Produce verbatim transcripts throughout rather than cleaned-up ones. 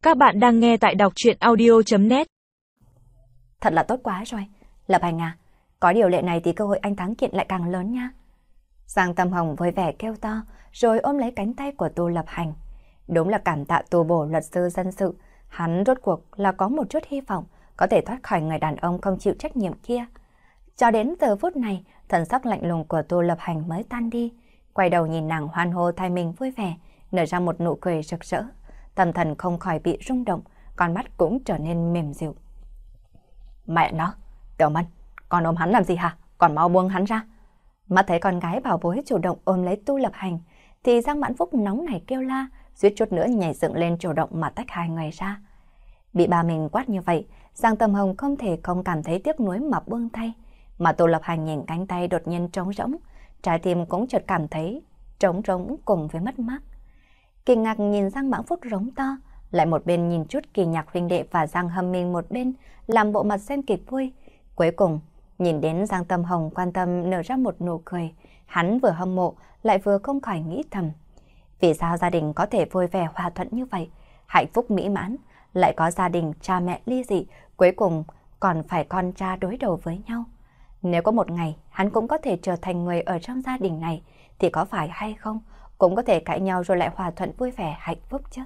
Các bạn đang nghe tại đọc truyện audio chấm net. Thật là tốt quá rồi. Lập Hành à, có điều lệ này thì cơ hội anh thắng kiện lại càng lớn nha. Giang Tâm Hồng vui vẻ kêu to, rồi ôm lấy cánh tay của Tô Lập Hành. Đúng là cảm tạ tu bổ luật sư dân sự, hắn rốt cuộc là có một chút hy vọng có thể thoát khỏi người đàn ông không chịu trách nhiệm kia. Cho đến giờ phút này, thần sắc lạnh lùng của Tô Lập Hành mới tan đi, quay đầu nhìn nàng hoan hô thay mình vui vẻ, nở ra một nụ cười rực rỡ. Tâm thần không khỏi bị rung động, con mắt cũng trở nên mềm dịu. Mẹ nó, Tiểu Mân, con ôm hắn làm gì hả? Còn mau buông hắn ra. Mắt thấy con gái bảo bối chủ động ôm lấy Tô Lập Hành, thì Giang Mãn Phúc nóng nảy kêu la, suýt chút nữa nhảy dựng lên chủ động mà tách hai người ra. Bị bà mình quát như vậy, Giang Tâm Hồng không thể không cảm thấy tiếc nuối mà buông tay, mà Tô Lập Hành nhìn cánh tay đột nhiên trống rỗng, trái tim cũng chợt cảm thấy trống rỗng cùng với mất mát. Kinh ngạc nhìn Giang Mãn Phúc rống to, lại một bên nhìn chút Kỳ Nhạc huynh đệ và Giang Hâm Minh một bên làm bộ mặt xem kịch vui. Cuối cùng, nhìn đến Giang Tâm Hồng quan tâm nở ra một nụ cười, hắn vừa hâm mộ lại vừa không khỏi nghĩ thầm. Vì sao gia đình có thể vui vẻ hòa thuận như vậy, hạnh phúc mỹ mãn, lại có gia đình cha mẹ ly dị, cuối cùng còn phải con cha đối đầu với nhau. Nếu có một ngày hắn cũng có thể trở thành người ở trong gia đình này, thì có phải hay không cũng có thể cãi nhau rồi lại hòa thuận vui vẻ hạnh phúc chứ.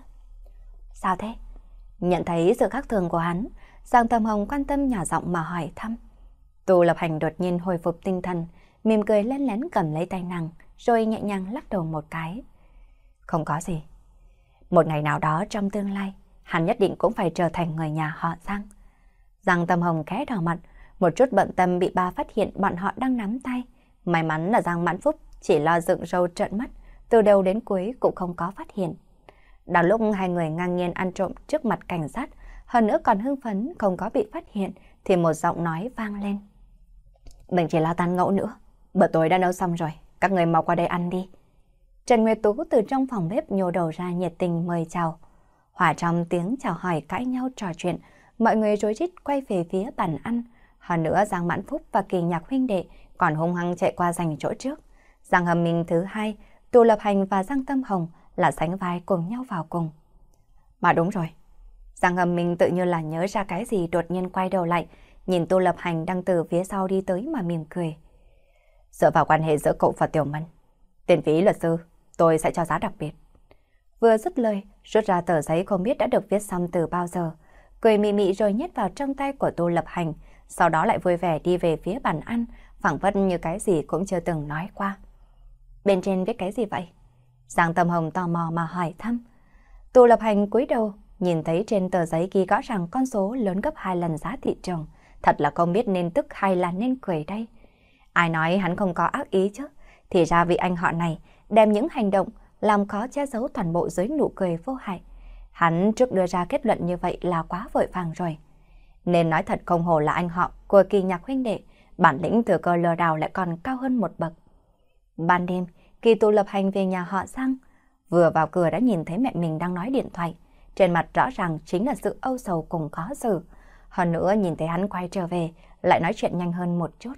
Sao thế? Nhận thấy sự khác thường của hắn, Giang Tâm Hồng quan tâm nhỏ giọng mà hỏi thăm. Tô Lập Hành đột nhiên hồi phục tinh thần, mỉm cười lén lén cầm lấy tay nàng, rồi nhẹ nhàng lắc đầu một cái. Không có gì. Một ngày nào đó trong tương lai, hắn nhất định cũng phải trở thành người nhà họ Giang. Giang Tâm Hồng khẽ đỏ mặt, một chút bận tâm bị ba phát hiện bọn họ đang nắm tay. May mắn là Giang Mãn Phúc chỉ lo dựng râu trợn mắt, từ đầu đến cuối cũng không có phát hiện.ដល់lúc hai người ngang nhiên ăn trộm trước mặt cảnh sát, hơn nữa còn hưng phấn không có bị phát hiện, thì một giọng nói vang lên. Đừng chỉ lo tan ngẫu nữa, bữa tối đã nấu xong rồi, các người mau qua đây ăn đi. Trần Nguyệt Tú từ trong phòng bếp nhô đầu ra nhiệt tình mời chào. Hòa trong tiếng chào hỏi cãi nhau trò chuyện, mọi người rối rít quay về phía bàn ăn. Hơn nữa Giang Mãn Phúc và Kỳ Nhạc huynh đệ còn hung hăng chạy qua giành chỗ trước. Giang Hâm Minh thứ hai, Tô Lập Hành và Giang Tâm Hồng là sánh vai cùng nhau vào cùng. Mà đúng rồi. Giang Hâm Minh tự như là nhớ ra cái gì, đột nhiên quay đầu lại, nhìn Tô Lập Hành đang từ phía sau đi tới mà mỉm cười. Dựa vào quan hệ giữa cậu và Tiểu Mân, tiền phí luật sư tôi sẽ cho giá đặc biệt. Vừa dứt lời, rút ra tờ giấy không biết đã được viết xong từ bao giờ, cười mị mị rồi nhét vào trong tay của Tô Lập Hành, sau đó lại vui vẻ đi về phía bàn ăn, phảng phất như cái gì cũng chưa từng nói qua. Bên trên viết cái gì vậy? Giang Tâm Hồng tò mò mà hỏi thăm. Tô Lập Hành cúi đầu, nhìn thấy trên tờ giấy ghi rõ ràng con số lớn gấp hai lần giá thị trường, thật là không biết nên tức hay là nên cười đây. Ai nói hắn không có ác ý chứ? Thì ra vị anh họ này đem những hành động làm khó che giấu toàn bộ dưới nụ cười vô hại. Hắn trước đưa ra kết luận như vậy là quá vội vàng rồi. Nên nói thật không hổ là anh họ của Kỳ Nhạc huynh đệ, bản lĩnh thừa cơ lừa đảo lại còn cao hơn một bậc. Ban đêm, khi Tô Lập Hành về nhà họ Giang, vừa vào cửa đã nhìn thấy mẹ mình đang nói điện thoại. Trên mặt rõ ràng chính là sự âu sầu cùng khó xử. Hơn nữa nhìn thấy hắn quay trở về, lại nói chuyện nhanh hơn một chút.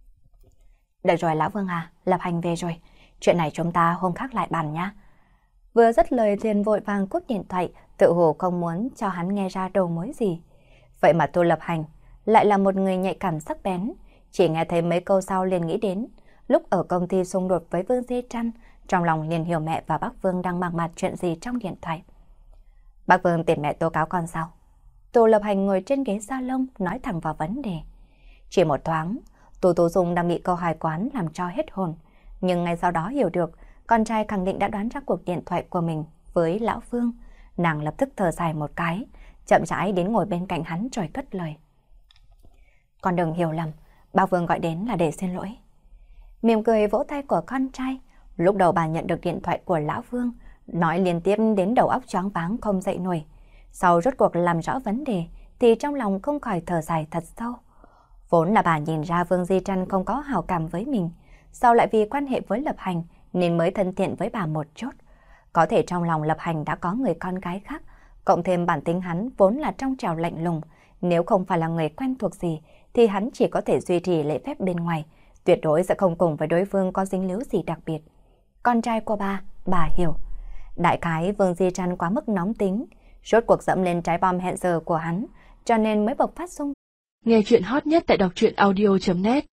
Được rồi Lão Vương à, Lập Hành về rồi. Chuyện này chúng ta hôm khác lại bàn nhá. Vừa dứt lời liền vội vàng cúp điện thoại, tự hồ không muốn cho hắn nghe ra đầu mối gì. Vậy mà Tô Lập Hành lại là một người nhạy cảm sắc bén, chỉ nghe thấy mấy câu sau liền nghĩ đến lúc ở công ty xung đột với Vương Di Trăn, trong lòng liền hiểu mẹ và bác Vương đang mạc mạc chuyện gì trong điện thoại. Bác Vương tìm mẹ tố cáo con sao? Tô Lập Hành ngồi trên ghế salon nói thẳng vào vấn đề. Chỉ một thoáng, Tô Tú Dung đang bị câu hài quán làm cho hết hồn, nhưng ngay sau đó hiểu được con trai khẳng định đã đoán ra cuộc điện thoại của mình với Lão Vương. Nàng lập tức thở dài một cái, chậm rãi đến ngồi bên cạnh hắn rồi cất lời. Con đừng hiểu lầm, bác Vương gọi đến là để xin lỗi. Mỉm cười vỗ tay của con trai, lúc đầu bà nhận được điện thoại của Lão Vương, nói liên tiếp đến đầu óc choáng váng không dậy nổi. Sau rốt cuộc làm rõ vấn đề, thì trong lòng không khỏi thở dài thật sâu. Vốn là bà nhìn ra Vương Di Trăn không có hảo cảm với mình, sau lại vì quan hệ với Lập Hành nên mới thân thiện với bà một chút. Có thể trong lòng Lập Hành đã có người con gái khác, cộng thêm bản tính hắn vốn là trong trẻo lạnh lùng, nếu không phải là người quen thuộc gì thì hắn chỉ có thể duy trì lễ phép bên ngoài, tuyệt đối sẽ không cùng với đối phương có dính líu gì đặc biệt. Con trai của bà, bà hiểu. Đại khái Vương Di Trăn quá mức nóng tính, Rốt cuộc dẫm lên trái bom hẹn giờ của hắn, cho nên mới bộc phát xung. Nghe chuyện hot nhất tại đọc truyện audio chấm net